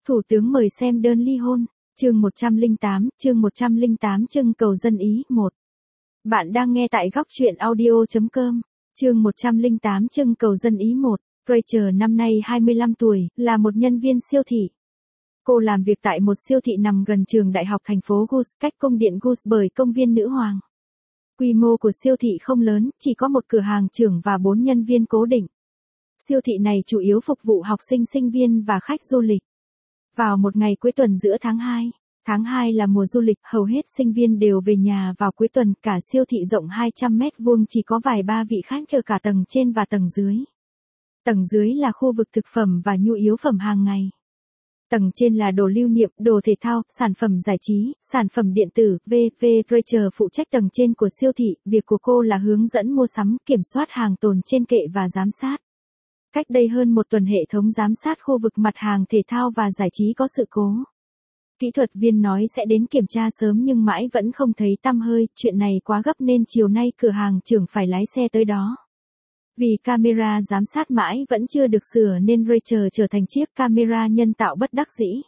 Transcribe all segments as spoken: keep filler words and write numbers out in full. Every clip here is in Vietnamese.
Thủ tướng mời xem đơn ly hôn, chương một trăm lẻ tám, chương một trăm lẻ tám trưng cầu dân ý, một. Bạn đang nghe tại góc truyện audio chấm com, chương một trăm lẻ tám trưng cầu dân ý một. Rachel năm nay hai mươi lăm tuổi, là một nhân viên siêu thị. Cô làm việc tại một siêu thị nằm gần trường đại học thành phố Gus, cách cung điện Gus bởi công viên Nữ Hoàng. Quy mô của siêu thị không lớn, chỉ có một cửa hàng trưởng và bốn nhân viên cố định. Siêu thị này chủ yếu phục vụ học sinh sinh viên và khách du lịch. Vào một ngày cuối tuần giữa tháng hai, tháng hai là mùa du lịch, hầu hết sinh viên đều về nhà vào cuối tuần, cả siêu thị rộng hai trăm mét vuông chỉ có vài ba vị khách ở cả tầng trên và tầng dưới. Tầng dưới là khu vực thực phẩm và nhu yếu phẩm hàng ngày. Tầng trên là đồ lưu niệm, đồ thể thao, sản phẩm giải trí, sản phẩm điện tử, vân vân. Rachel phụ trách tầng trên của siêu thị, việc của cô là hướng dẫn mua sắm, kiểm soát hàng tồn trên kệ và giám sát. Cách đây hơn một tuần hệ thống giám sát khu vực mặt hàng thể thao và giải trí có sự cố. Kỹ thuật viên nói sẽ đến kiểm tra sớm nhưng mãi vẫn không thấy tăm hơi, chuyện này quá gấp nên chiều nay cửa hàng trưởng phải lái xe tới đó. Vì camera giám sát mãi vẫn chưa được sửa nên Rachel trở thành chiếc camera nhân tạo bất đắc dĩ.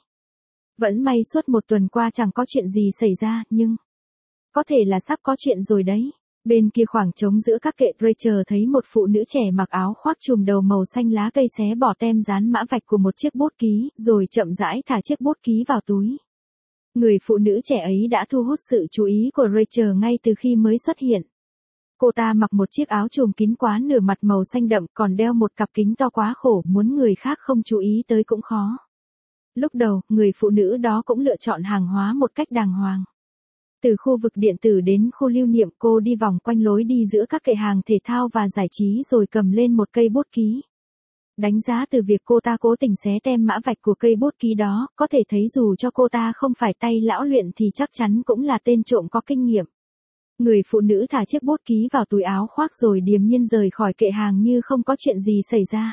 Vẫn may suốt một tuần qua chẳng có chuyện gì xảy ra, nhưng có thể là sắp có chuyện rồi đấy. Bên kia khoảng trống giữa các kệ, Rachel thấy một phụ nữ trẻ mặc áo khoác trùm đầu màu xanh lá cây xé bỏ tem dán mã vạch của một chiếc bút ký, rồi chậm rãi thả chiếc bút ký vào túi. Người phụ nữ trẻ ấy đã thu hút sự chú ý của Rachel ngay từ khi mới xuất hiện. Cô ta mặc một chiếc áo trùm kín quá nửa mặt màu xanh đậm, còn đeo một cặp kính to quá khổ, muốn người khác không chú ý tới cũng khó. Lúc đầu, người phụ nữ đó cũng lựa chọn hàng hóa một cách đàng hoàng. Từ khu vực điện tử đến khu lưu niệm, cô đi vòng quanh lối đi giữa các kệ hàng thể thao và giải trí rồi cầm lên một cây bút ký. Đánh giá từ việc cô ta cố tình xé tem mã vạch của cây bút ký đó, có thể thấy dù cho cô ta không phải tay lão luyện thì chắc chắn cũng là tên trộm có kinh nghiệm. Người phụ nữ thả chiếc bút ký vào túi áo khoác rồi điềm nhiên rời khỏi kệ hàng như không có chuyện gì xảy ra.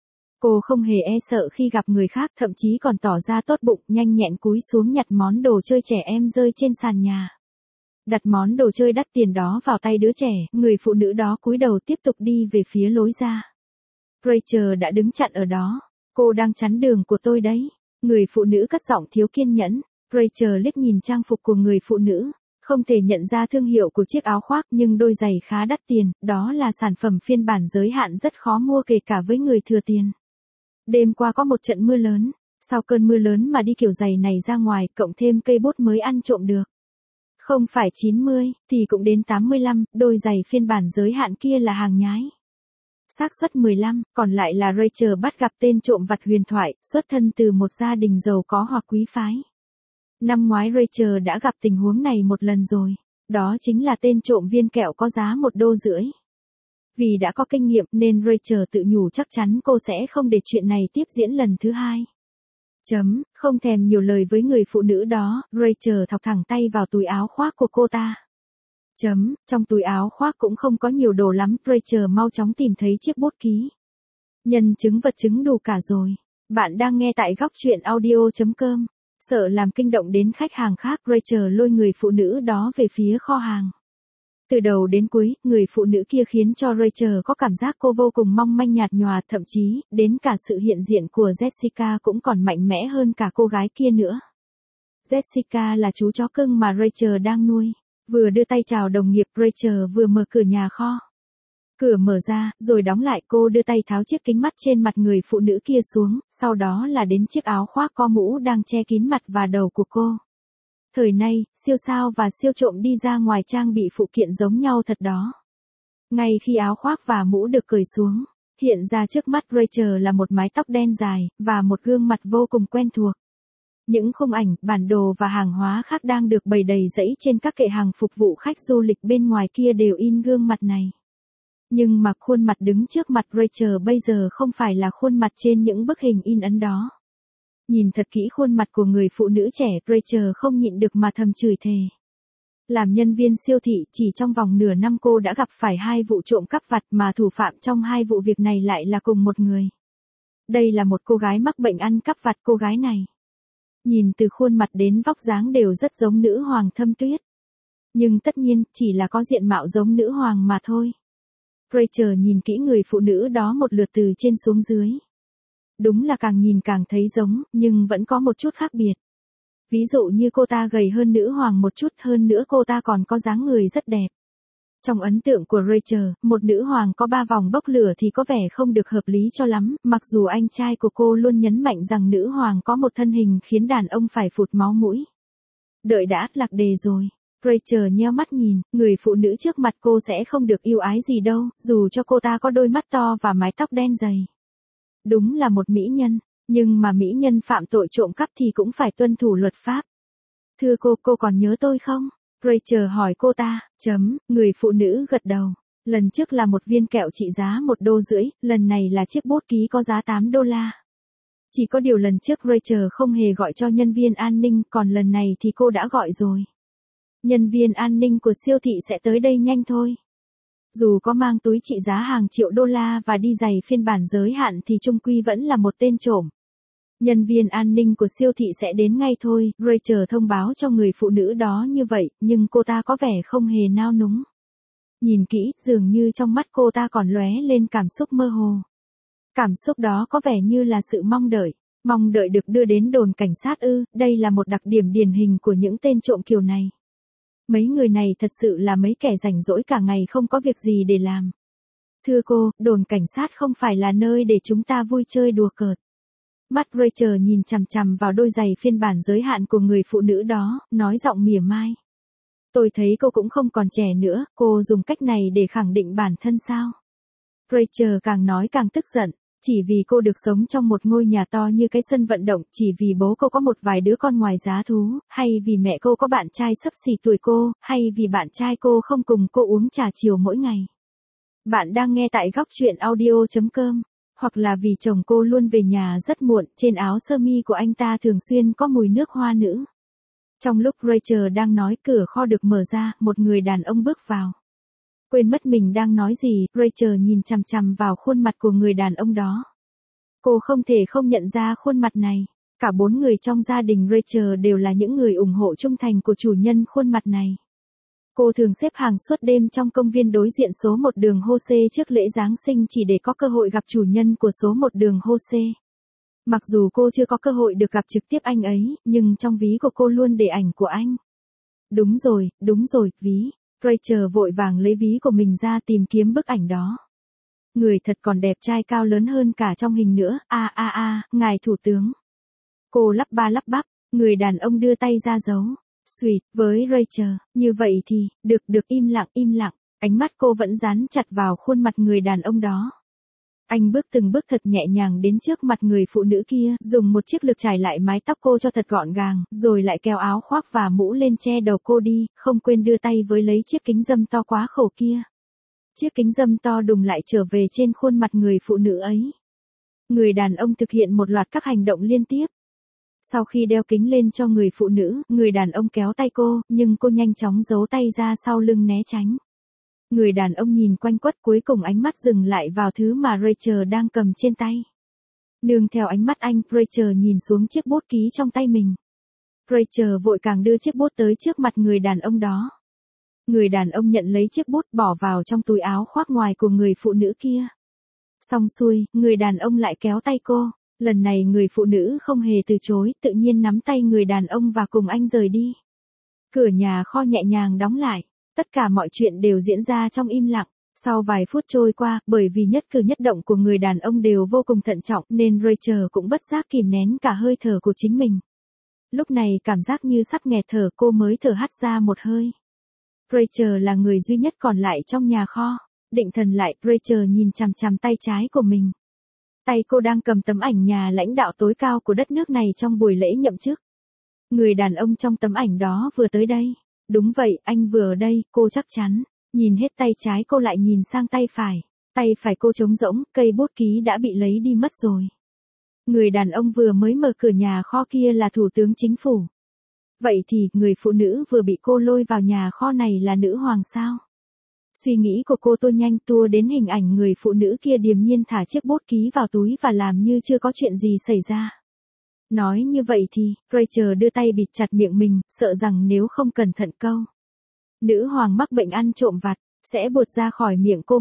Cô không hề e sợ khi gặp người khác, thậm chí còn tỏ ra tốt bụng, nhanh nhẹn cúi xuống nhặt món đồ chơi trẻ em rơi trên sàn nhà. Đặt món đồ chơi đắt tiền đó vào tay đứa trẻ, người phụ nữ đó cúi đầu tiếp tục đi về phía lối ra. Rachel đã đứng chặn ở đó. Cô đang chắn đường của tôi đấy. Người phụ nữ cất giọng thiếu kiên nhẫn. Rachel liếc nhìn trang phục của người phụ nữ. Không thể nhận ra thương hiệu của chiếc áo khoác nhưng đôi giày khá đắt tiền, đó là sản phẩm phiên bản giới hạn rất khó mua kể cả với người thừa tiền. Đêm qua có một trận mưa lớn, sau cơn mưa lớn mà đi kiểu giày này ra ngoài, cộng thêm cây bút mới ăn trộm được. Không phải chín mươi, thì cũng đến tám mươi lăm, đôi giày phiên bản giới hạn kia là hàng nhái. Xác suất mười lăm, còn lại là Rachel bắt gặp tên trộm vặt huyền thoại, xuất thân từ một gia đình giàu có hoặc quý phái. Năm ngoái Rachel đã gặp tình huống này một lần rồi, đó chính là tên trộm viên kẹo có giá một đô rưỡi. Vì đã có kinh nghiệm nên Rachel tự nhủ chắc chắn cô sẽ không để chuyện này tiếp diễn lần thứ hai. Chấm, không thèm nhiều lời với người phụ nữ đó, Rachel thọc thẳng tay vào túi áo khoác của cô ta. Chấm, trong túi áo khoác cũng không có nhiều đồ lắm, Rachel mau chóng tìm thấy chiếc bút ký. Nhân chứng vật chứng đủ cả rồi. Bạn đang nghe tại góc truyện audio chấm com. Sợ làm kinh động đến khách hàng khác, Rachel lôi người phụ nữ đó về phía kho hàng. Từ đầu đến cuối, người phụ nữ kia khiến cho Rachel có cảm giác cô vô cùng mong manh nhạt nhòa, thậm chí, đến cả sự hiện diện của Jessica cũng còn mạnh mẽ hơn cả cô gái kia nữa. Jessica là chú chó cưng mà Rachel đang nuôi. Vừa đưa tay chào đồng nghiệp, Rachel vừa mở cửa nhà kho. Cửa mở ra, rồi đóng lại, cô đưa tay tháo chiếc kính mắt trên mặt người phụ nữ kia xuống, sau đó là đến chiếc áo khoác có mũ đang che kín mặt và đầu của cô. Thời nay, siêu sao và siêu trộm đi ra ngoài trang bị phụ kiện giống nhau thật đó. Ngay khi áo khoác và mũ được cởi xuống, hiện ra trước mắt Rachel là một mái tóc đen dài, và một gương mặt vô cùng quen thuộc. Những khung ảnh, bản đồ và hàng hóa khác đang được bày đầy rẫy trên các kệ hàng phục vụ khách du lịch bên ngoài kia đều in gương mặt này. Nhưng mà khuôn mặt đứng trước mặt Rachel bây giờ không phải là khuôn mặt trên những bức hình in ấn đó. Nhìn thật kỹ khuôn mặt của người phụ nữ trẻ, Rachel không nhịn được mà thầm chửi thề. Làm nhân viên siêu thị, chỉ trong vòng nửa năm cô đã gặp phải hai vụ trộm cắp vặt mà thủ phạm trong hai vụ việc này lại là cùng một người. Đây là một cô gái mắc bệnh ăn cắp vặt, cô gái này. Nhìn từ khuôn mặt đến vóc dáng đều rất giống nữ hoàng Thâm Tuyết. Nhưng tất nhiên, chỉ là có diện mạo giống nữ hoàng mà thôi. Rachel nhìn kỹ người phụ nữ đó một lượt từ trên xuống dưới. Đúng là càng nhìn càng thấy giống, nhưng vẫn có một chút khác biệt. Ví dụ như cô ta gầy hơn nữ hoàng một chút, hơn nữa cô ta còn có dáng người rất đẹp. Trong ấn tượng của Rachel, một nữ hoàng có ba vòng bốc lửa thì có vẻ không được hợp lý cho lắm, mặc dù anh trai của cô luôn nhấn mạnh rằng nữ hoàng có một thân hình khiến đàn ông phải phụt máu mũi. Đợi đã, lạc đề rồi. Rachel nheo mắt nhìn, người phụ nữ trước mặt cô sẽ không được yêu ái gì đâu, dù cho cô ta có đôi mắt to và mái tóc đen dày. Đúng là một mỹ nhân, nhưng mà mỹ nhân phạm tội trộm cắp thì cũng phải tuân thủ luật pháp. Thưa cô, cô còn nhớ tôi không? Rachel hỏi cô ta, chấm, người phụ nữ gật đầu. Lần trước là một viên kẹo trị giá một đô rưỡi, lần này là chiếc bút ký có giá tám đô la. Chỉ có điều lần trước Rachel không hề gọi cho nhân viên an ninh, còn lần này thì cô đã gọi rồi. Nhân viên an ninh của siêu thị sẽ tới đây nhanh thôi. Dù có mang túi trị giá hàng triệu đô la và đi giày phiên bản giới hạn thì chung quy vẫn là một tên trộm. Nhân viên an ninh của siêu thị sẽ đến ngay thôi, Rachel thông báo cho người phụ nữ đó như vậy, nhưng cô ta có vẻ không hề nao núng. Nhìn kỹ, dường như trong mắt cô ta còn lóe lên cảm xúc mơ hồ. Cảm xúc đó có vẻ như là sự mong đợi, mong đợi được đưa đến đồn cảnh sát ư, đây là một đặc điểm điển hình của những tên trộm kiểu này. Mấy người này thật sự là mấy kẻ rảnh rỗi cả ngày không có việc gì để làm. Thưa cô, đồn cảnh sát không phải là nơi để chúng ta vui chơi đùa cợt. Mắt Rachel nhìn chằm chằm vào đôi giày phiên bản giới hạn của người phụ nữ đó, nói giọng mỉa mai. Tôi thấy cô cũng không còn trẻ nữa, cô dùng cách này để khẳng định bản thân sao? Rachel càng nói càng tức giận, chỉ vì cô được sống trong một ngôi nhà to như cái sân vận động, chỉ vì bố cô có một vài đứa con ngoài giá thú, hay vì mẹ cô có bạn trai xấp xỉ tuổi cô, hay vì bạn trai cô không cùng cô uống trà chiều mỗi ngày. Bạn đang nghe tại góc truyện audio chấm com. Hoặc là vì chồng cô luôn về nhà rất muộn, trên áo sơ mi của anh ta thường xuyên có mùi nước hoa nữ. Trong lúc Rachel đang nói, cửa kho được mở ra, một người đàn ông bước vào. Quên mất mình đang nói gì, Rachel nhìn chằm chằm vào khuôn mặt của người đàn ông đó. Cô không thể không nhận ra khuôn mặt này. Cả bốn người trong gia đình Rachel đều là những người ủng hộ trung thành của chủ nhân khuôn mặt này. Cô thường xếp hàng suốt đêm trong công viên đối diện số một đường Jose trước lễ Giáng sinh chỉ để có cơ hội gặp chủ nhân của số một đường Jose. Mặc dù cô chưa có cơ hội được gặp trực tiếp anh ấy, nhưng trong ví của cô luôn để ảnh của anh. Đúng rồi, đúng rồi, ví. Rachel vội vàng lấy ví của mình ra tìm kiếm bức ảnh đó. Người thật còn đẹp trai cao lớn hơn cả trong hình nữa, a a a, ngài thủ tướng. Cô lắp ba lắp bắp, người đàn ông đưa tay ra dấu. Sweet, với Rachel, như vậy thì, được được im lặng im lặng, ánh mắt cô vẫn dán chặt vào khuôn mặt người đàn ông đó. Anh bước từng bước thật nhẹ nhàng đến trước mặt người phụ nữ kia, dùng một chiếc lược trải lại mái tóc cô cho thật gọn gàng, rồi lại kéo áo khoác và mũ lên che đầu cô đi, không quên đưa tay với lấy chiếc kính râm to quá khổ kia. Chiếc kính râm to đùng lại trở về trên khuôn mặt người phụ nữ ấy. Người đàn ông thực hiện một loạt các hành động liên tiếp. Sau khi đeo kính lên cho người phụ nữ, người đàn ông kéo tay cô, nhưng cô nhanh chóng giấu tay ra sau lưng né tránh. Người đàn ông nhìn quanh quất, cuối cùng ánh mắt dừng lại vào thứ mà Rachel đang cầm trên tay. Nương theo ánh mắt anh, Rachel nhìn xuống chiếc bút ký trong tay mình. Rachel vội càng đưa chiếc bút tới trước mặt người đàn ông đó. Người đàn ông nhận lấy chiếc bút bỏ vào trong túi áo khoác ngoài của người phụ nữ kia. Xong xuôi, người đàn ông lại kéo tay cô. Lần này người phụ nữ không hề từ chối, tự nhiên nắm tay người đàn ông và cùng anh rời đi. Cửa nhà kho nhẹ nhàng đóng lại. Tất cả mọi chuyện đều diễn ra trong im lặng. Sau vài phút trôi qua, bởi vì nhất cử nhất động của người đàn ông đều vô cùng thận trọng nên Rachel cũng bất giác kìm nén cả hơi thở của chính mình. Lúc này cảm giác như sắp nghẹt thở, cô mới thở hắt ra một hơi. Rachel là người duy nhất còn lại trong nhà kho. Định thần lại, Rachel nhìn chằm chằm tay trái của mình. Tay cô đang cầm tấm ảnh nhà lãnh đạo tối cao của đất nước này trong buổi lễ nhậm chức. Người đàn ông trong tấm ảnh đó vừa tới đây. Đúng vậy, anh vừa ở đây, cô chắc chắn. Nhìn hết tay trái cô lại nhìn sang tay phải. Tay phải cô trống rỗng, cây bút ký đã bị lấy đi mất rồi. Người đàn ông vừa mới mở cửa nhà kho kia là thủ tướng chính phủ. Vậy thì, người phụ nữ vừa bị cô lôi vào nhà kho này là nữ hoàng sao? Suy nghĩ của cô tua nhanh tua đến hình ảnh người phụ nữ kia điềm nhiên thả chiếc bút ký vào túi và làm như chưa có chuyện gì xảy ra. Nói như vậy thì, Rachel đưa tay bịt chặt miệng mình, sợ rằng nếu không cẩn thận câu. Nữ hoàng mắc bệnh ăn trộm vặt, sẽ buột ra khỏi miệng cô mất.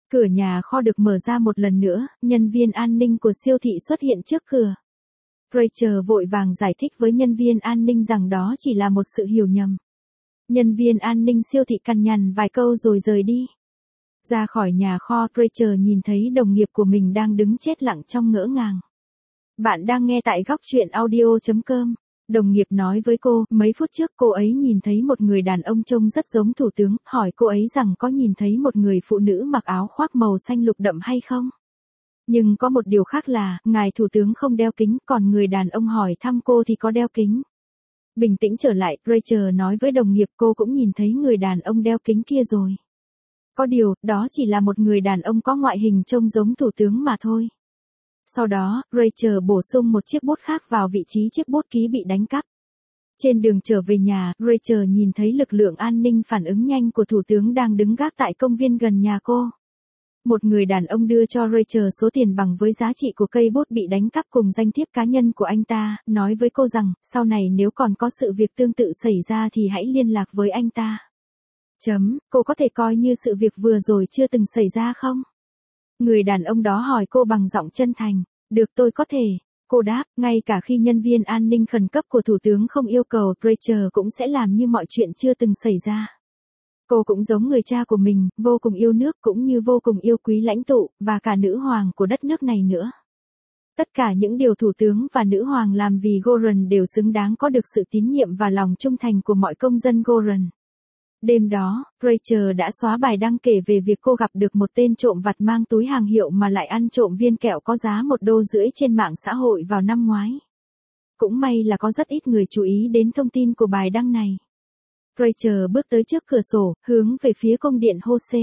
Cửa nhà kho được mở ra một lần nữa, nhân viên an ninh của siêu thị xuất hiện trước cửa. Rachel vội vàng giải thích với nhân viên an ninh rằng đó chỉ là một sự hiểu nhầm. Nhân viên an ninh siêu thị cằn nhằn vài câu rồi rời đi. Ra khỏi nhà kho, Rachel nhìn thấy đồng nghiệp của mình đang đứng chết lặng trong ngỡ ngàng. Bạn đang nghe tại góc truyện audio chấm com. Đồng nghiệp nói với cô, mấy phút trước cô ấy nhìn thấy một người đàn ông trông rất giống thủ tướng, hỏi cô ấy rằng có nhìn thấy một người phụ nữ mặc áo khoác màu xanh lục đậm hay không. Nhưng có một điều khác là, ngài thủ tướng không đeo kính, còn người đàn ông hỏi thăm cô thì có đeo kính. Bình tĩnh trở lại, Rachel nói với đồng nghiệp cô cũng nhìn thấy người đàn ông đeo kính kia rồi. Có điều, đó chỉ là một người đàn ông có ngoại hình trông giống thủ tướng mà thôi. Sau đó, Rachel bổ sung một chiếc bút khác vào vị trí chiếc bút ký bị đánh cắp. Trên đường trở về nhà, Rachel nhìn thấy lực lượng an ninh phản ứng nhanh của thủ tướng đang đứng gác tại công viên gần nhà cô. Một người đàn ông đưa cho Rachel số tiền bằng với giá trị của cây bút bị đánh cắp cùng danh thiếp cá nhân của anh ta, nói với cô rằng, sau này nếu còn có sự việc tương tự xảy ra thì hãy liên lạc với anh ta. Chấm, cô có thể coi như sự việc vừa rồi chưa từng xảy ra không? Người đàn ông đó hỏi cô bằng giọng chân thành. Được, tôi có thể. Cô đáp, ngay cả khi nhân viên an ninh khẩn cấp của thủ tướng không yêu cầu, Rachel cũng sẽ làm như mọi chuyện chưa từng xảy ra. Cô cũng giống người cha của mình, vô cùng yêu nước cũng như vô cùng yêu quý lãnh tụ, và cả nữ hoàng của đất nước này nữa. Tất cả những điều thủ tướng và nữ hoàng làm vì Goran đều xứng đáng có được sự tín nhiệm và lòng trung thành của mọi công dân Goran. Đêm đó, Rachel đã xóa bài đăng kể về việc cô gặp được một tên trộm vặt mang túi hàng hiệu mà lại ăn trộm viên kẹo có giá một đô rưỡi trên mạng xã hội vào năm ngoái. Cũng may là có rất ít người chú ý đến thông tin của bài đăng này. Rachel bước tới trước cửa sổ, hướng về phía cung điện Jose.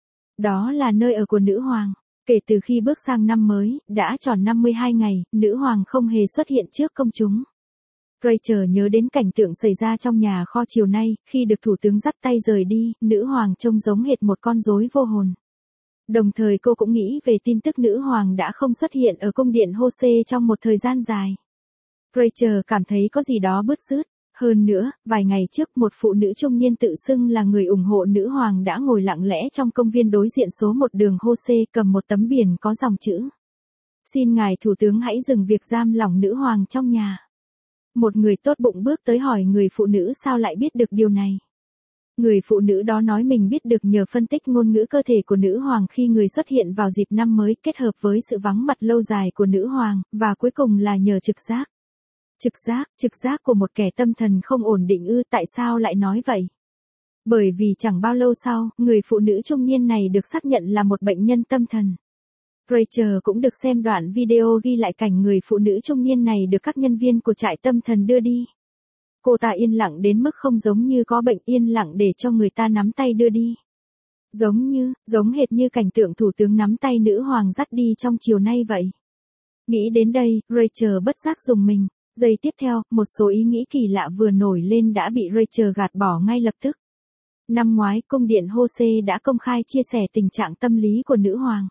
Đó là nơi ở của nữ hoàng. Kể từ khi bước sang năm mới, đã tròn năm mươi hai ngày, nữ hoàng không hề xuất hiện trước công chúng. Rachel nhớ đến cảnh tượng xảy ra trong nhà kho chiều nay, khi được thủ tướng dắt tay rời đi, nữ hoàng trông giống hệt một con rối vô hồn. Đồng thời cô cũng nghĩ về tin tức nữ hoàng đã không xuất hiện ở cung điện Jose trong một thời gian dài. Rachel cảm thấy có gì đó bứt rứt. Hơn nữa, vài ngày trước một phụ nữ trung niên tự xưng là người ủng hộ nữ hoàng đã ngồi lặng lẽ trong công viên đối diện số một đường Jose cầm một tấm biển có dòng chữ. Xin ngài thủ tướng hãy dừng việc giam lỏng nữ hoàng trong nhà. Một người tốt bụng bước tới hỏi người phụ nữ sao lại biết được điều này. Người phụ nữ đó nói mình biết được nhờ phân tích ngôn ngữ cơ thể của nữ hoàng khi người xuất hiện vào dịp năm mới kết hợp với sự vắng mặt lâu dài của nữ hoàng, và cuối cùng là nhờ trực giác. Trực giác, trực giác của một kẻ tâm thần không ổn định ư, tại sao lại nói vậy? Bởi vì chẳng bao lâu sau, người phụ nữ trung niên này được xác nhận là một bệnh nhân tâm thần. Rachel cũng được xem đoạn video ghi lại cảnh người phụ nữ trung niên này được các nhân viên của trại tâm thần đưa đi. Cô ta yên lặng đến mức không giống như có bệnh, yên lặng để cho người ta nắm tay đưa đi. Giống như, giống hệt như cảnh tượng thủ tướng nắm tay nữ hoàng dắt đi trong chiều nay vậy. Nghĩ đến đây, Rachel bất giác rùng mình. Giây tiếp theo, một số ý nghĩ kỳ lạ vừa nổi lên đã bị Rachel gạt bỏ ngay lập tức. Năm ngoái, cung điện Jose đã công khai chia sẻ tình trạng tâm lý của nữ hoàng.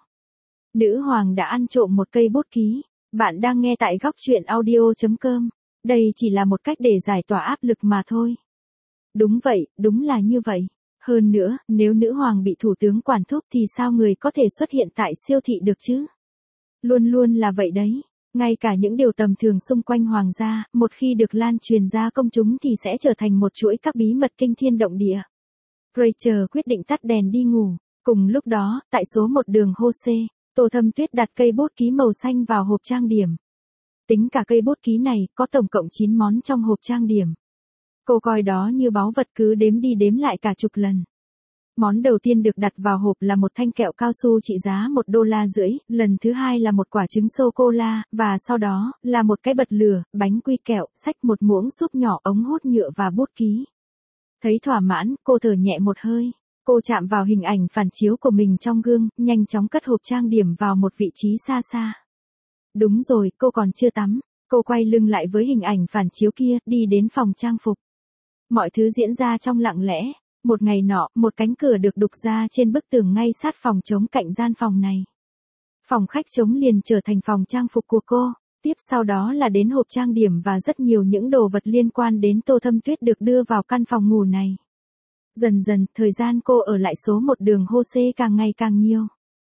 Nữ hoàng đã ăn trộm một cây bút ký. Bạn đang nghe tại góc truyện audio chấm com. Đây chỉ là một cách để giải tỏa áp lực mà thôi. Đúng vậy, đúng là như vậy. Hơn nữa, nếu nữ hoàng bị thủ tướng quản thúc thì sao người có thể xuất hiện tại siêu thị được chứ? Luôn luôn là vậy đấy. Ngay cả những điều tầm thường xung quanh hoàng gia, một khi được lan truyền ra công chúng thì sẽ trở thành một chuỗi các bí mật kinh thiên động địa. Rachel quyết định tắt đèn đi ngủ. Cùng lúc đó, tại số một đường Jose, Tô Thâm Tuyết đặt cây bút ký màu xanh vào hộp trang điểm. Tính cả cây bút ký này, có tổng cộng chín món trong hộp trang điểm. Cô coi đó như báu vật cứ đếm đi đếm lại cả chục lần. Món đầu tiên được đặt vào hộp là một thanh kẹo cao su trị giá một đô la rưỡi, lần thứ hai là một quả trứng sô-cô-la, và sau đó, là một cái bật lửa, bánh quy kẹo, xách một muỗng súp nhỏ, ống hút nhựa và bút ký. Thấy thỏa mãn, cô thở nhẹ một hơi. Cô chạm vào hình ảnh phản chiếu của mình trong gương, nhanh chóng cất hộp trang điểm vào một vị trí xa xa. Đúng rồi, cô còn chưa tắm. Cô quay lưng lại với hình ảnh phản chiếu kia, đi đến phòng trang phục. Mọi thứ diễn ra trong lặng lẽ. Một ngày nọ, một cánh cửa được đục ra trên bức tường ngay sát phòng trống cạnh gian phòng này. Phòng khách trống liền trở thành phòng trang phục của cô. Tiếp sau đó là đến hộp trang điểm và rất nhiều những đồ vật liên quan đến Tô Thâm Tuyết được đưa vào căn phòng ngủ này. Dần dần, thời gian cô ở lại số một đường Jose càng ngày càng nhiều.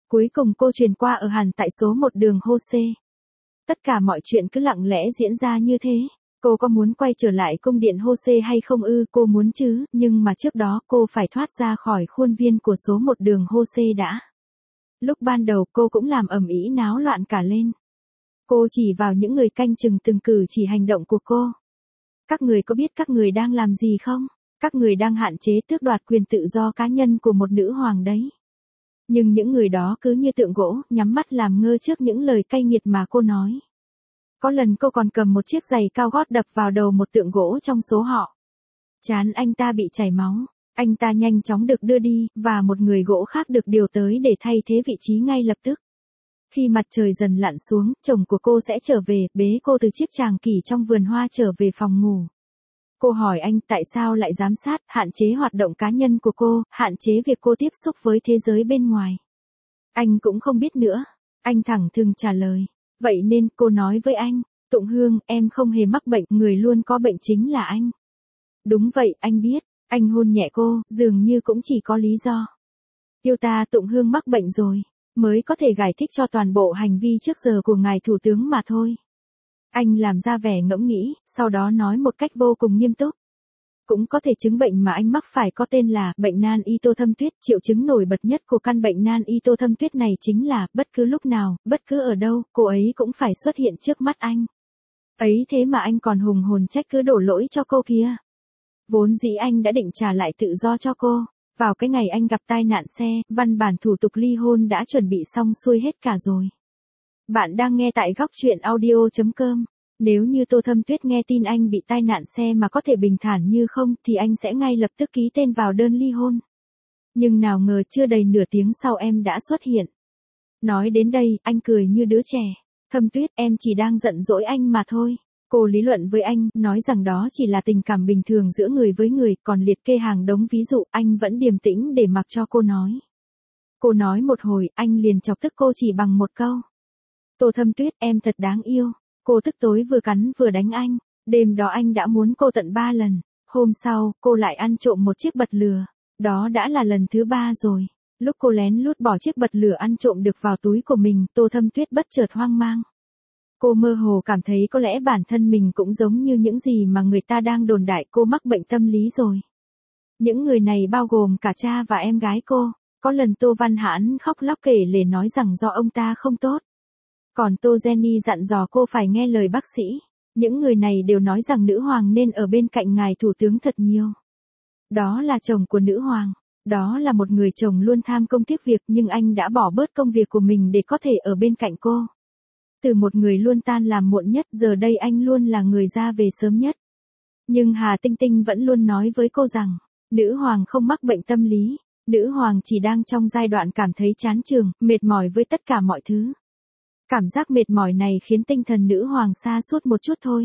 Cuối cùng cô truyền qua ở hẳn tại số một đường Jose. Tất cả mọi chuyện cứ lặng lẽ diễn ra như thế. Cô có muốn quay trở lại cung điện Jose hay không ư? Cô muốn chứ, nhưng mà trước đó cô phải thoát ra khỏi khuôn viên của số một đường Jose đã. Lúc ban đầu cô cũng làm ầm ĩ náo loạn cả lên. Cô chỉ vào những người canh chừng từng cử chỉ hành động của cô. Các người có biết các người đang làm gì không? Các người đang hạn chế tước đoạt quyền tự do cá nhân của một nữ hoàng đấy. Nhưng những người đó cứ như tượng gỗ, nhắm mắt làm ngơ trước những lời cay nghiệt mà cô nói. Có lần cô còn cầm một chiếc giày cao gót đập vào đầu một tượng gỗ trong số họ. Trán anh ta bị chảy máu, anh ta nhanh chóng được đưa đi, và một người gỗ khác được điều tới để thay thế vị trí ngay lập tức. Khi mặt trời dần lặn xuống, chồng của cô sẽ trở về, bế cô từ chiếc tràng kỷ trong vườn hoa trở về phòng ngủ. Cô hỏi anh tại sao lại giám sát, hạn chế hoạt động cá nhân của cô, hạn chế việc cô tiếp xúc với thế giới bên ngoài. Anh cũng không biết nữa. Anh thẳng thừng trả lời. Vậy nên cô nói với anh, Tụng Hương, em không hề mắc bệnh, người luôn có bệnh chính là anh. Đúng vậy, anh biết. Anh hôn nhẹ cô, dường như cũng chỉ có lý do. Yêu ta Tụng Hương mắc bệnh rồi, mới có thể giải thích cho toàn bộ hành vi trước giờ của ngài thủ tướng mà thôi. Anh làm ra vẻ ngẫm nghĩ, sau đó nói một cách vô cùng nghiêm túc. Cũng có thể chứng bệnh mà anh mắc phải có tên là bệnh nan y tô thâm tuyết. Triệu chứng nổi bật nhất của căn bệnh nan y tô thâm tuyết này chính là bất cứ lúc nào, bất cứ ở đâu, cô ấy cũng phải xuất hiện trước mắt anh. Ấy thế mà anh còn hùng hồn trách cứ đổ lỗi cho cô kia. Vốn dĩ anh đã định trả lại tự do cho cô. Vào cái ngày anh gặp tai nạn xe, văn bản thủ tục ly hôn đã chuẩn bị xong xuôi hết cả rồi. Bạn đang nghe tại góc truyện audio chấm com. Nếu như Tô Thâm Tuyết nghe tin anh bị tai nạn xe mà có thể bình thản như không, thì anh sẽ ngay lập tức ký tên vào đơn ly hôn. Nhưng nào ngờ chưa đầy nửa tiếng sau em đã xuất hiện. Nói đến đây, anh cười như đứa trẻ. Thâm Tuyết, em chỉ đang giận dỗi anh mà thôi. Cô lý luận với anh, nói rằng đó chỉ là tình cảm bình thường giữa người với người, còn liệt kê hàng đống ví dụ, anh vẫn điềm tĩnh để mặc cho cô nói. Cô nói một hồi, anh liền chọc tức cô chỉ bằng một câu. Tô Thâm Tuyết, em thật đáng yêu. Cô tức tối vừa cắn vừa đánh anh. Đêm đó anh đã muốn cô tận ba lần. Hôm sau, cô lại ăn trộm một chiếc bật lửa. Đó đã là lần thứ ba rồi. Lúc cô lén lút bỏ chiếc bật lửa ăn trộm được vào túi của mình, Tô Thâm Tuyết bất chợt hoang mang. Cô mơ hồ cảm thấy có lẽ bản thân mình cũng giống như những gì mà người ta đang đồn đại, cô mắc bệnh tâm lý rồi. Những người này bao gồm cả cha và em gái cô. Có lần Tô Văn Hãn khóc lóc kể lể nói rằng do ông ta không tốt. Còn Tô Jenny dặn dò cô phải nghe lời bác sĩ. Những người này đều nói rằng nữ hoàng nên ở bên cạnh ngài thủ tướng thật nhiều. Đó là chồng của nữ hoàng. Đó là một người chồng luôn tham công tiếc việc, nhưng anh đã bỏ bớt công việc của mình để có thể ở bên cạnh cô. Từ một người luôn tan làm muộn nhất, giờ đây anh luôn là người ra về sớm nhất. Nhưng Hà Tinh Tinh vẫn luôn nói với cô rằng, nữ hoàng không mắc bệnh tâm lý. Nữ hoàng chỉ đang trong giai đoạn cảm thấy chán chường, mệt mỏi với tất cả mọi thứ. Cảm giác mệt mỏi này khiến tinh thần nữ hoàng sa sút một chút thôi.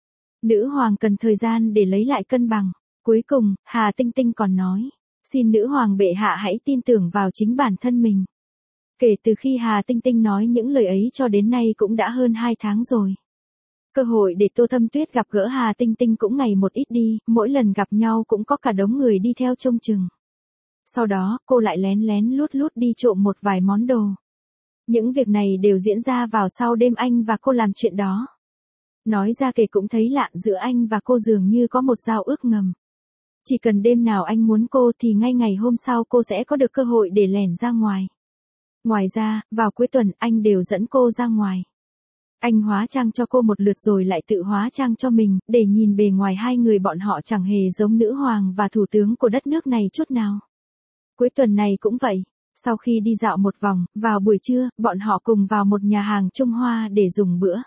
Nữ hoàng cần thời gian để lấy lại cân bằng. Cuối cùng, Hà Tinh Tinh còn nói, xin nữ hoàng bệ hạ hãy tin tưởng vào chính bản thân mình. Kể từ khi Hà Tinh Tinh nói những lời ấy cho đến nay cũng đã hơn hai tháng rồi. Cơ hội để Tô Thâm Tuyết gặp gỡ Hà Tinh Tinh cũng ngày một ít đi, mỗi lần gặp nhau cũng có cả đống người đi theo trông chừng. Sau đó, cô lại lén lén lút lút đi trộm một vài món đồ. Những việc này đều diễn ra vào sau đêm anh và cô làm chuyện đó. Nói ra kể cũng thấy lạ, giữa anh và cô dường như có một giao ước ngầm. Chỉ cần đêm nào anh muốn cô thì ngay ngày hôm sau cô sẽ có được cơ hội để lẻn ra ngoài. Ngoài ra, vào cuối tuần anh đều dẫn cô ra ngoài. Anh hóa trang cho cô một lượt rồi lại tự hóa trang cho mình, để nhìn bề ngoài hai người bọn họ chẳng hề giống nữ hoàng và thủ tướng của đất nước này chút nào. Cuối tuần này cũng vậy. Sau khi đi dạo một vòng, vào buổi trưa, bọn họ cùng vào một nhà hàng Trung Hoa để dùng bữa.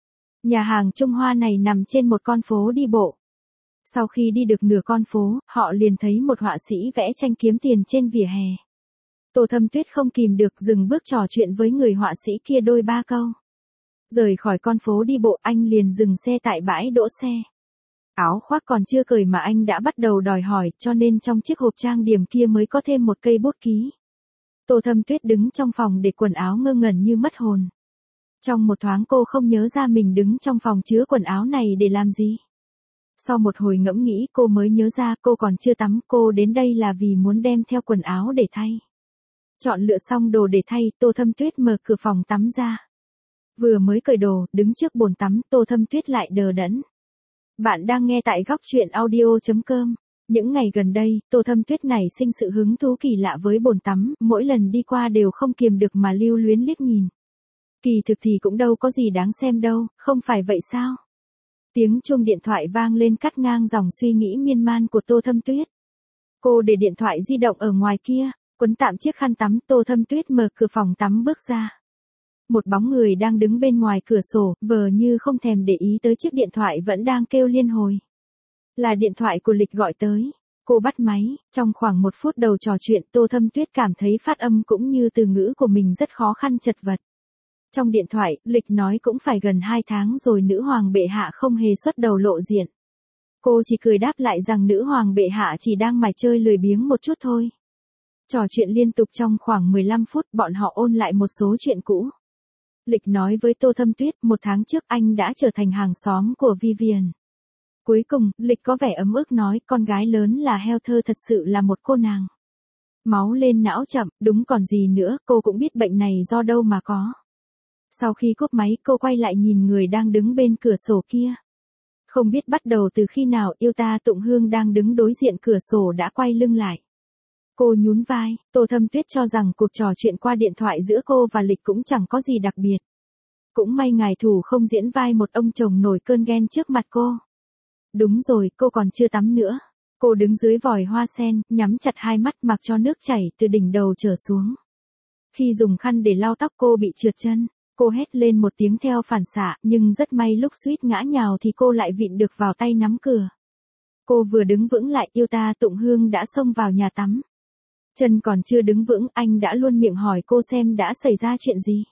Nhà hàng Trung Hoa này nằm trên một con phố đi bộ. Sau khi đi được nửa con phố, họ liền thấy một họa sĩ vẽ tranh kiếm tiền trên vỉa hè. Tô Thâm Tuyết không kìm được dừng bước trò chuyện với người họa sĩ kia đôi ba câu. Rời khỏi con phố đi bộ, anh liền dừng xe tại bãi đỗ xe. Áo khoác còn chưa cởi mà anh đã bắt đầu đòi hỏi, cho nên trong chiếc hộp trang điểm kia mới có thêm một cây bút ký. Tô Thâm Tuyết đứng trong phòng để quần áo ngơ ngẩn như mất hồn. Trong một thoáng cô không nhớ ra mình đứng trong phòng chứa quần áo này để làm gì. Sau một hồi ngẫm nghĩ cô mới nhớ ra cô còn chưa tắm, cô đến đây là vì muốn đem theo quần áo để thay. Chọn lựa xong đồ để thay, Tô Thâm Tuyết mở cửa phòng tắm ra. Vừa mới cởi đồ, đứng trước bồn tắm, Tô Thâm Tuyết lại đờ đẫn. Bạn đang nghe tại góc truyện audio chấm com. Những ngày gần đây, Tô Thâm Tuyết nảy sinh sự hứng thú kỳ lạ với bồn tắm, mỗi lần đi qua đều không kiềm được mà lưu luyến liếc nhìn. Kỳ thực thì cũng đâu có gì đáng xem đâu, không phải vậy sao? Tiếng chuông điện thoại vang lên cắt ngang dòng suy nghĩ miên man của Tô Thâm Tuyết. Cô để điện thoại di động ở ngoài kia, quấn tạm chiếc khăn tắm, Tô Thâm Tuyết mở cửa phòng tắm bước ra. Một bóng người đang đứng bên ngoài cửa sổ, vờ như không thèm để ý tới chiếc điện thoại vẫn đang kêu liên hồi. Là điện thoại của Lịch gọi tới. Cô bắt máy, trong khoảng một phút đầu trò chuyện, Tô Thâm Tuyết cảm thấy phát âm cũng như từ ngữ của mình rất khó khăn chật vật. Trong điện thoại, Lịch nói cũng phải gần hai tháng rồi nữ hoàng bệ hạ không hề xuất đầu lộ diện. Cô chỉ cười đáp lại rằng nữ hoàng bệ hạ chỉ đang mải chơi lười biếng một chút thôi. Trò chuyện liên tục trong khoảng mười lăm phút, bọn họ ôn lại một số chuyện cũ. Lịch nói với Tô Thâm Tuyết, một tháng trước anh đã trở thành hàng xóm của Vivian. Cuối cùng, Lịch có vẻ ấm ức nói, con gái lớn là Heather thật sự là một cô nàng. Máu lên não chậm, đúng còn gì nữa, cô cũng biết bệnh này do đâu mà có. Sau khi cúp máy, cô quay lại nhìn người đang đứng bên cửa sổ kia. Không biết bắt đầu từ khi nào, yêu ta Tụng Hương đang đứng đối diện cửa sổ đã quay lưng lại. Cô nhún vai, Tô Thâm Tuyết cho rằng cuộc trò chuyện qua điện thoại giữa cô và Lịch cũng chẳng có gì đặc biệt. Cũng may ngài thủ không diễn vai một ông chồng nổi cơn ghen trước mặt cô. Đúng rồi, cô còn chưa tắm nữa. Cô đứng dưới vòi hoa sen, nhắm chặt hai mắt mặc cho nước chảy từ đỉnh đầu trở xuống. Khi dùng khăn để lau tóc cô bị trượt chân. Cô hét lên một tiếng theo phản xạ, nhưng rất may lúc suýt ngã nhào thì cô lại vịn được vào tay nắm cửa. Cô vừa đứng vững lại, yêu ta Tụng Hương đã xông vào nhà tắm. Chân còn chưa đứng vững, anh đã luôn miệng hỏi cô xem đã xảy ra chuyện gì.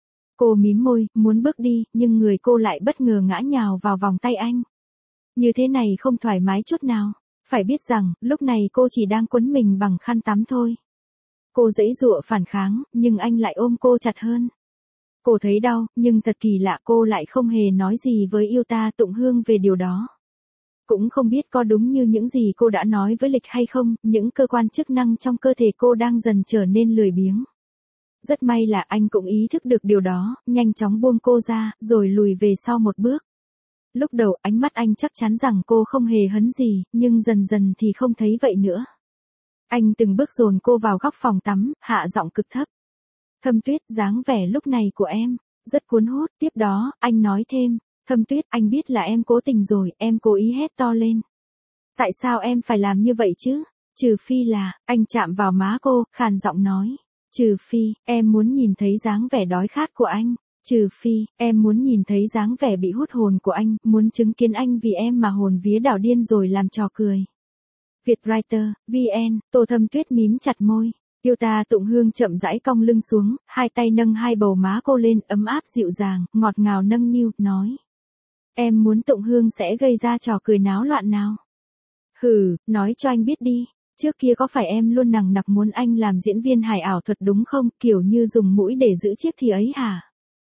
Cô mím môi, muốn bước đi, nhưng người cô lại bất ngờ ngã nhào vào vòng tay anh. Như thế này không thoải mái chút nào. Phải biết rằng, lúc này cô chỉ đang quấn mình bằng khăn tắm thôi. Cô giãy giụa phản kháng, nhưng anh lại ôm cô chặt hơn. Cô thấy đau, nhưng thật kỳ lạ cô lại không hề nói gì với yêu ta Tụng Hương về điều đó. Cũng không biết có đúng như những gì cô đã nói với Lịch hay không, những cơ quan chức năng trong cơ thể cô đang dần trở nên lười biếng. Rất may là anh cũng ý thức được điều đó, nhanh chóng buông cô ra, rồi lùi về sau một bước. Lúc đầu ánh mắt anh chắc chắn rằng cô không hề hấn gì, nhưng dần dần thì không thấy vậy nữa. Anh từng bước dồn cô vào góc phòng tắm, hạ giọng cực thấp. Thâm Tuyết, dáng vẻ lúc này của em, rất cuốn hút. Tiếp đó, anh nói thêm, Thâm Tuyết, anh biết là em cố tình rồi, em cố ý hét to lên. Tại sao em phải làm như vậy chứ? Trừ phi là, anh chạm vào má cô, khàn giọng nói. Trừ phi, em muốn nhìn thấy dáng vẻ đói khát của anh. Trừ phi, em muốn nhìn thấy dáng vẻ bị hút hồn của anh, muốn chứng kiến anh vì em mà hồn vía đảo điên rồi làm trò cười. Vietwriter, vê en, Tô Thâm Tuyết mím chặt môi. Yêu ta Tụng Hương chậm rãi cong lưng xuống, hai tay nâng hai bầu má cô lên, ấm áp dịu dàng, ngọt ngào nâng niu, nói. Em muốn Tụng Hương sẽ gây ra trò cười náo loạn nào? Hừ, nói cho anh biết đi, trước kia có phải em luôn nằng nặc muốn anh làm diễn viên hài ảo thuật đúng không, kiểu như dùng mũi để giữ chiếc thì ấy hả?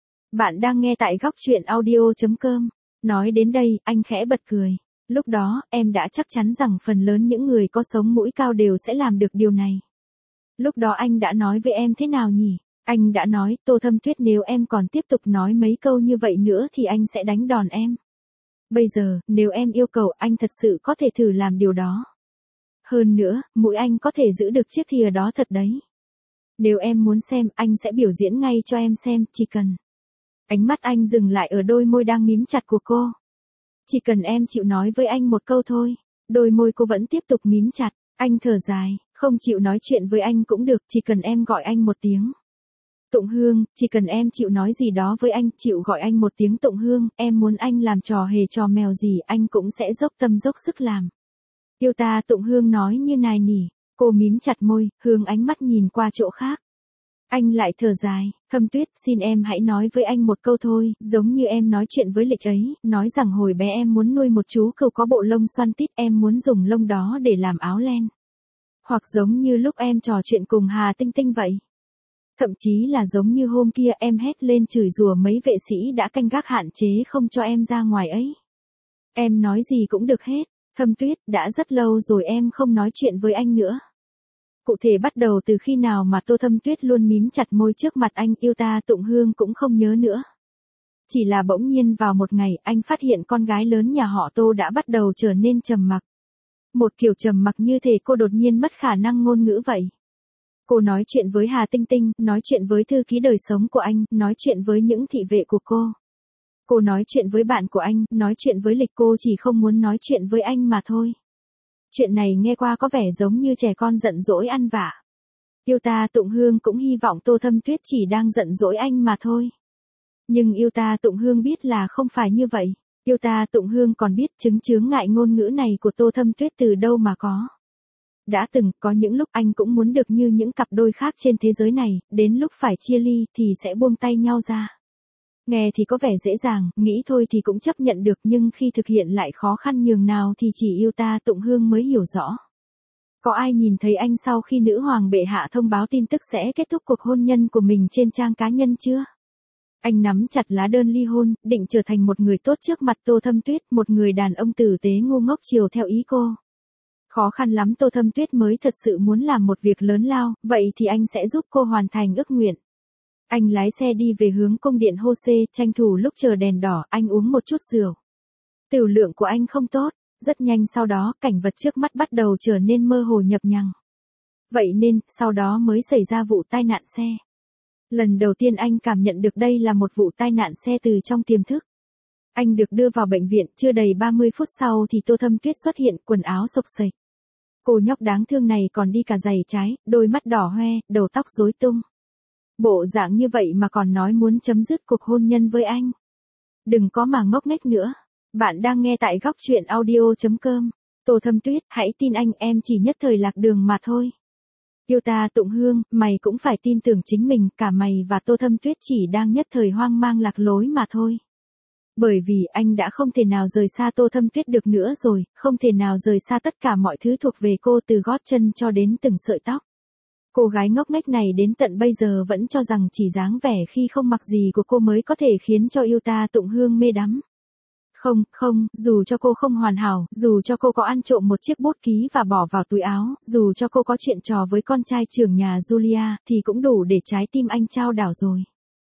Bạn đang nghe tại góc truyện audio chấm com. Nói đến đây, anh khẽ bật cười. Lúc đó, em đã chắc chắn rằng phần lớn những người có sống mũi cao đều sẽ làm được điều này. Lúc đó anh đã nói với em thế nào nhỉ? Anh đã nói, Tô Thâm Tuyết, nếu em còn tiếp tục nói mấy câu như vậy nữa thì anh sẽ đánh đòn em. Bây giờ, nếu em yêu cầu, anh thật sự có thể thử làm điều đó. Hơn nữa, mũi anh có thể giữ được chiếc thìa đó thật đấy. Nếu em muốn xem, anh sẽ biểu diễn ngay cho em xem, chỉ cần. Ánh mắt anh dừng lại ở đôi môi đang mím chặt của cô. Chỉ cần em chịu nói với anh một câu thôi. Đôi môi cô vẫn tiếp tục mím chặt. Anh thở dài, không chịu nói chuyện với anh cũng được, chỉ cần em gọi anh một tiếng. Tụng Hương, chỉ cần em chịu nói gì đó với anh, chịu gọi anh một tiếng Tụng Hương, em muốn anh làm trò hề trò mèo gì anh cũng sẽ dốc tâm dốc sức làm. Yêu ta Tụng Hương nói như này nhỉ, cô mím chặt môi, hướng ánh mắt nhìn qua chỗ khác. Anh lại thở dài, Thâm Tuyết, xin em hãy nói với anh một câu thôi, giống như em nói chuyện với Lịch ấy, nói rằng hồi bé em muốn nuôi một chú cừu có bộ lông xoăn tít, em muốn dùng lông đó để làm áo len. Hoặc giống như lúc em trò chuyện cùng Hà Tinh Tinh vậy. Thậm chí là giống như hôm kia em hét lên chửi rủa mấy vệ sĩ đã canh gác hạn chế không cho em ra ngoài ấy. Em nói gì cũng được hết, Thâm Tuyết, đã rất lâu rồi em không nói chuyện với anh nữa. Cụ thể bắt đầu từ khi nào mà Tô Thâm Tuyết luôn mím chặt môi trước mặt anh, yêu ta Tụng Hương cũng không nhớ nữa. Chỉ là bỗng nhiên vào một ngày, anh phát hiện con gái lớn nhà họ Tô đã bắt đầu trở nên trầm mặc. Một kiểu trầm mặc như thể cô đột nhiên mất khả năng ngôn ngữ vậy. Cô nói chuyện với Hà Tinh Tinh, nói chuyện với thư ký đời sống của anh, nói chuyện với những thị vệ của cô. Cô nói chuyện với bạn của anh, nói chuyện với Lịch, cô chỉ không muốn nói chuyện với anh mà thôi. Chuyện này nghe qua có vẻ giống như trẻ con giận dỗi ăn vạ. Yêu ta Tụng Hương cũng hy vọng Tô Thâm Tuyết chỉ đang giận dỗi anh mà thôi. Nhưng yêu ta Tụng Hương biết là không phải như vậy. Yêu ta Tụng Hương còn biết chứng chướng ngại ngôn ngữ này của Tô Thâm Tuyết từ đâu mà có. Đã từng có những lúc anh cũng muốn được như những cặp đôi khác trên thế giới này, đến lúc phải chia ly thì sẽ buông tay nhau ra. Nghe thì có vẻ dễ dàng, nghĩ thôi thì cũng chấp nhận được, nhưng khi thực hiện lại khó khăn nhường nào thì chỉ yêu ta Tụng Hương mới hiểu rõ. Có ai nhìn thấy anh sau khi nữ hoàng bệ hạ thông báo tin tức sẽ kết thúc cuộc hôn nhân của mình trên trang cá nhân chưa? Anh nắm chặt lá đơn ly hôn, định trở thành một người tốt trước mặt Tô Thâm Tuyết, một người đàn ông tử tế ngu ngốc chiều theo ý cô. Khó khăn lắm Tô Thâm Tuyết mới thật sự muốn làm một việc lớn lao, vậy thì anh sẽ giúp cô hoàn thành ước nguyện. Anh lái xe đi về hướng cung điện Hô-xê, tranh thủ lúc chờ đèn đỏ, anh uống một chút rượu. Tiểu lượng của anh không tốt, rất nhanh sau đó, cảnh vật trước mắt bắt đầu trở nên mơ hồ nhập nhằng. Vậy nên, sau đó mới xảy ra vụ tai nạn xe. Lần đầu tiên anh cảm nhận được đây là một vụ tai nạn xe từ trong tiềm thức. Anh được đưa vào bệnh viện, chưa đầy ba mươi phút sau thì Tô Thâm Tuyết xuất hiện, quần áo xộc xệch. Cô nhóc đáng thương này còn đi cả giày trái, đôi mắt đỏ hoe, đầu tóc rối tung. Bộ dạng như vậy mà còn nói muốn chấm dứt cuộc hôn nhân với anh. Đừng có mà ngốc nghếch nữa. Bạn đang nghe tại góc truyện audio chấm com. Tô Thâm Tuyết, hãy tin anh, em chỉ nhất thời lạc đường mà thôi. Yêu ta Tụng Hương, mày cũng phải tin tưởng chính mình, cả mày và Tô Thâm Tuyết chỉ đang nhất thời hoang mang lạc lối mà thôi. Bởi vì anh đã không thể nào rời xa Tô Thâm Tuyết được nữa rồi, không thể nào rời xa tất cả mọi thứ thuộc về cô từ gót chân cho đến từng sợi tóc. Cô gái ngốc nghếch này đến tận bây giờ vẫn cho rằng chỉ dáng vẻ khi không mặc gì của cô mới có thể khiến cho yêu ta Tụng Hương mê đắm. Không, không, dù cho cô không hoàn hảo, dù cho cô có ăn trộm một chiếc bút ký và bỏ vào túi áo, dù cho cô có chuyện trò với con trai trưởng nhà Julia, thì cũng đủ để trái tim anh chao đảo rồi.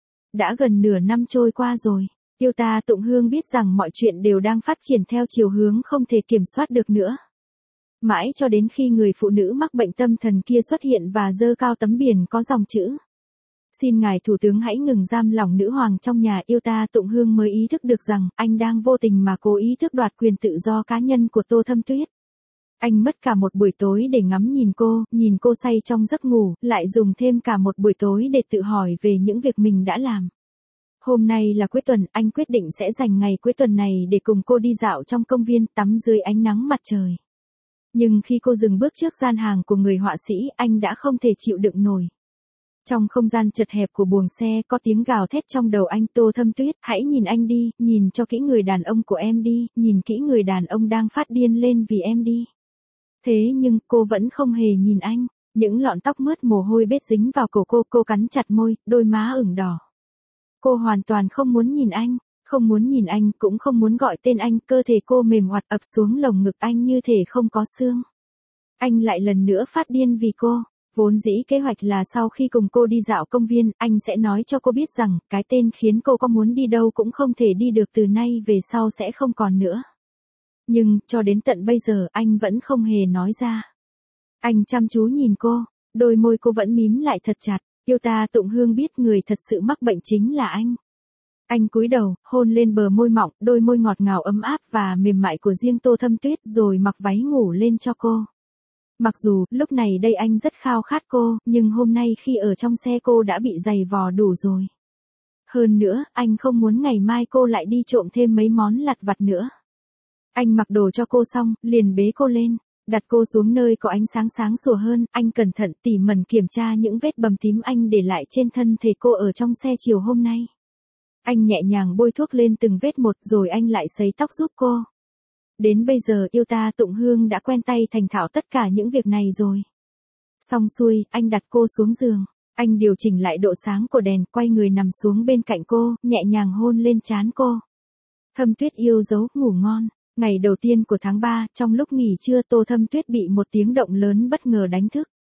Đã gần nửa năm trôi qua rồi. Yêu ta Tụng Hương biết rằng mọi chuyện đều đang phát triển theo chiều hướng không thể kiểm soát được nữa. Mãi cho đến khi người phụ nữ mắc bệnh tâm thần kia xuất hiện và giơ cao tấm biển có dòng chữ: xin ngài thủ tướng hãy ngừng giam lỏng nữ hoàng trong nhà, yêu ta Tụng Hương mới ý thức được rằng anh đang vô tình mà cố ý tước đoạt quyền tự do cá nhân của Tô Thâm Tuyết. Anh mất cả một buổi tối để ngắm nhìn cô, nhìn cô say trong giấc ngủ, lại dùng thêm cả một buổi tối để tự hỏi về những việc mình đã làm. Hôm nay là cuối tuần, anh quyết định sẽ dành ngày cuối tuần này để cùng cô đi dạo trong công viên, tắm dưới ánh nắng mặt trời. Nhưng khi cô dừng bước trước gian hàng của người họa sĩ, anh đã không thể chịu đựng nổi. Trong không gian chật hẹp của buồng xe có tiếng gào thét trong đầu anh: Tô Thâm Tuyết, hãy nhìn anh đi, nhìn cho kỹ người đàn ông của em đi, nhìn kỹ người đàn ông đang phát điên lên vì em đi. Thế nhưng cô vẫn không hề nhìn anh, những lọn tóc mướt mồ hôi bết dính vào cổ cô, cô cắn chặt môi, đôi má ửng đỏ. Cô hoàn toàn không muốn nhìn anh, không muốn nhìn anh, cũng không muốn gọi tên anh, cơ thể cô mềm oặt ập xuống lồng ngực anh như thể không có xương. Anh lại lần nữa phát điên vì cô. Vốn dĩ kế hoạch là sau khi cùng cô đi dạo công viên, anh sẽ nói cho cô biết rằng, cái tên khiến cô có muốn đi đâu cũng không thể đi được từ nay về sau sẽ không còn nữa. Nhưng, cho đến tận bây giờ, anh vẫn không hề nói ra. Anh chăm chú nhìn cô, đôi môi cô vẫn mím lại thật chặt, yêu ta Tụng Hương biết người thật sự mắc bệnh chính là anh. Anh cúi đầu, hôn lên bờ môi mọng, đôi môi ngọt ngào ấm áp và mềm mại của riêng Tô Thâm Tuyết, rồi mặc váy ngủ lên cho cô. Mặc dù, lúc này đây anh rất khao khát cô, nhưng hôm nay khi ở trong xe cô đã bị giày vò đủ rồi. Hơn nữa, anh không muốn ngày mai cô lại đi trộm thêm mấy món lặt vặt nữa. Anh mặc đồ cho cô xong, liền bế cô lên, đặt cô xuống nơi có ánh sáng sáng sủa hơn, anh cẩn thận tỉ mẩn kiểm tra những vết bầm tím anh để lại trên thân thể cô ở trong xe chiều hôm nay. Anh nhẹ nhàng bôi thuốc lên từng vết một rồi anh lại sấy tóc giúp cô. Đến bây giờ yêu ta Tụng Hương đã quen tay thành thạo tất cả những việc này rồi. Xong xuôi, anh đặt cô xuống giường. Anh điều chỉnh lại độ sáng của đèn, quay người nằm xuống bên cạnh cô, nhẹ nhàng hôn lên trán cô. Thâm Tuyết yêu dấu, ngủ ngon. Ngày đầu tiên của tháng ba, trong lúc nghỉ trưa Tô Thâm Tuyết bị một tiếng động lớn bất ngờ đánh thức.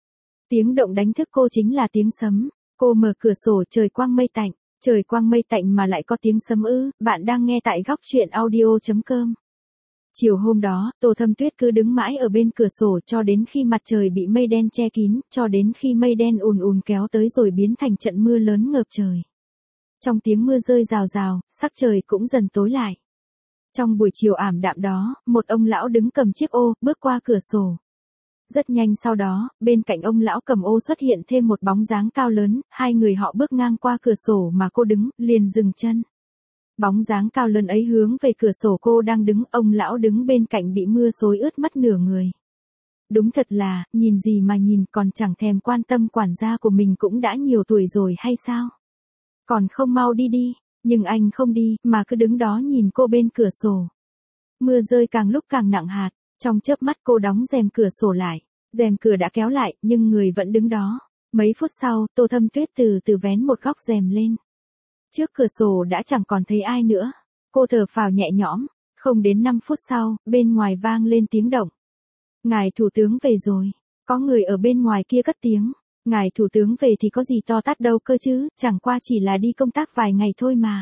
Tiếng động đánh thức cô chính là tiếng sấm. Cô mở cửa sổ, trời quang mây tạnh. Trời quang mây tạnh mà lại có tiếng sấm ư? Bạn đang nghe tại góc truyện audio.com. Chiều hôm đó, Tô Thâm Tuyết cứ đứng mãi ở bên cửa sổ cho đến khi mặt trời bị mây đen che kín, cho đến khi mây đen ùn ùn kéo tới rồi biến thành trận mưa lớn ngập trời. Trong tiếng mưa rơi rào rào, sắc trời cũng dần tối lại. Trong buổi chiều ảm đạm đó, một ông lão đứng cầm chiếc ô, bước qua cửa sổ. Rất nhanh sau đó, bên cạnh ông lão cầm ô xuất hiện thêm một bóng dáng cao lớn, hai người họ bước ngang qua cửa sổ mà cô đứng, liền dừng chân. Bóng dáng cao lớn ấy hướng về cửa sổ cô đang đứng, ông lão đứng bên cạnh bị mưa xối ướt mất nửa người. Đúng thật là, nhìn gì mà nhìn, còn chẳng thèm quan tâm quản gia của mình cũng đã nhiều tuổi rồi hay sao? Còn không mau đi đi, nhưng anh không đi, mà cứ đứng đó nhìn cô bên cửa sổ. Mưa rơi càng lúc càng nặng hạt, trong chớp mắt cô đóng rèm cửa sổ lại. Rèm cửa đã kéo lại, nhưng người vẫn đứng đó. Mấy phút sau, Tô Thâm Tuyết từ từ vén một góc rèm lên. Trước cửa sổ đã chẳng còn thấy ai nữa. Cô thở phào nhẹ nhõm. Không đến năm phút sau, bên ngoài vang lên tiếng động. Ngài thủ tướng về rồi. Có người ở bên ngoài kia cất tiếng. Ngài thủ tướng về thì có gì to tát đâu cơ chứ, chẳng qua chỉ là đi công tác vài ngày thôi mà.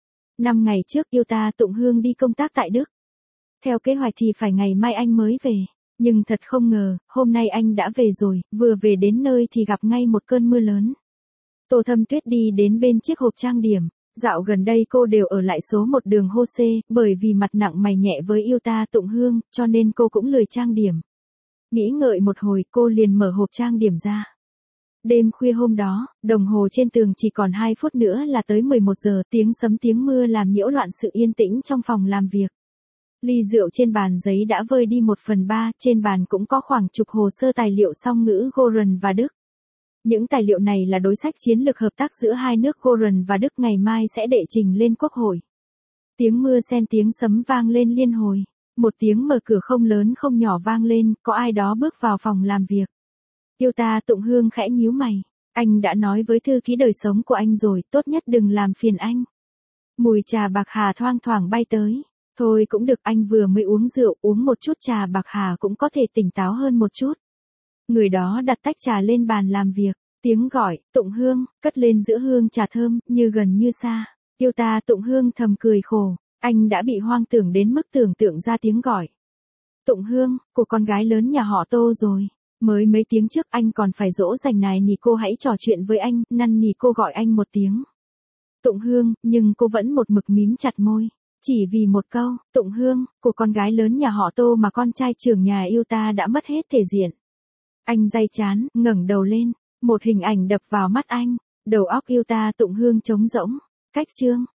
Năm ngày trước yêu ta Tụng Hương đi công tác tại Đức. Theo kế hoạch thì phải ngày mai anh mới về. Nhưng thật không ngờ, hôm nay anh đã về rồi, vừa về đến nơi thì gặp ngay một cơn mưa lớn. Tô Thâm Tuyết đi đến bên chiếc hộp trang điểm. Dạo gần đây cô đều ở lại số một đường Hô Xê, bởi vì mặt nặng mày nhẹ với yêu ta Tụng Hương, cho nên cô cũng lười trang điểm. Nghĩ ngợi một hồi, cô liền mở hộp trang điểm ra. Đêm khuya hôm đó, đồng hồ trên tường chỉ còn hai phút nữa là tới mười một giờ, tiếng sấm tiếng mưa làm nhiễu loạn sự yên tĩnh trong phòng làm việc. Ly rượu trên bàn giấy đã vơi đi một phần ba, trên bàn cũng có khoảng chục hồ sơ tài liệu song ngữ Goran và Đức. Những tài liệu này là đối sách chiến lược hợp tác giữa hai nước Goran và Đức ngày mai sẽ đệ trình lên Quốc hội. Tiếng mưa xen tiếng sấm vang lên liên hồi. Một tiếng mở cửa không lớn không nhỏ vang lên, có ai đó bước vào phòng làm việc. Yêu ta Tụng Hương khẽ nhíu mày. Anh đã nói với thư ký đời sống của anh rồi, tốt nhất đừng làm phiền anh. Mùi trà bạc hà thoang thoảng bay tới. Thôi cũng được, anh vừa mới uống rượu, uống một chút trà bạc hà cũng có thể tỉnh táo hơn một chút. Người đó đặt tách trà lên bàn làm việc, tiếng gọi, Tụng Hương, cất lên giữa hương trà thơm, như gần như xa. Yêu ta Tụng Hương thầm cười khổ, anh đã bị hoang tưởng đến mức tưởng tượng ra tiếng gọi. Tụng Hương, của con gái lớn nhà họ Tô rồi. Mới mấy tiếng trước anh còn phải dỗ dành này nỉ cô hãy trò chuyện với anh, năn nỉ cô gọi anh một tiếng. Tụng Hương, nhưng cô vẫn một mực mím chặt môi. Chỉ vì một câu, Tụng Hương, của con gái lớn nhà họ Tô mà con trai trưởng nhà yêu ta đã mất hết thể diện. Anh day chán, ngẩng đầu lên, một hình ảnh đập vào mắt anh, đầu óc yêu ta Tụng Hương trống rỗng. Cách chương,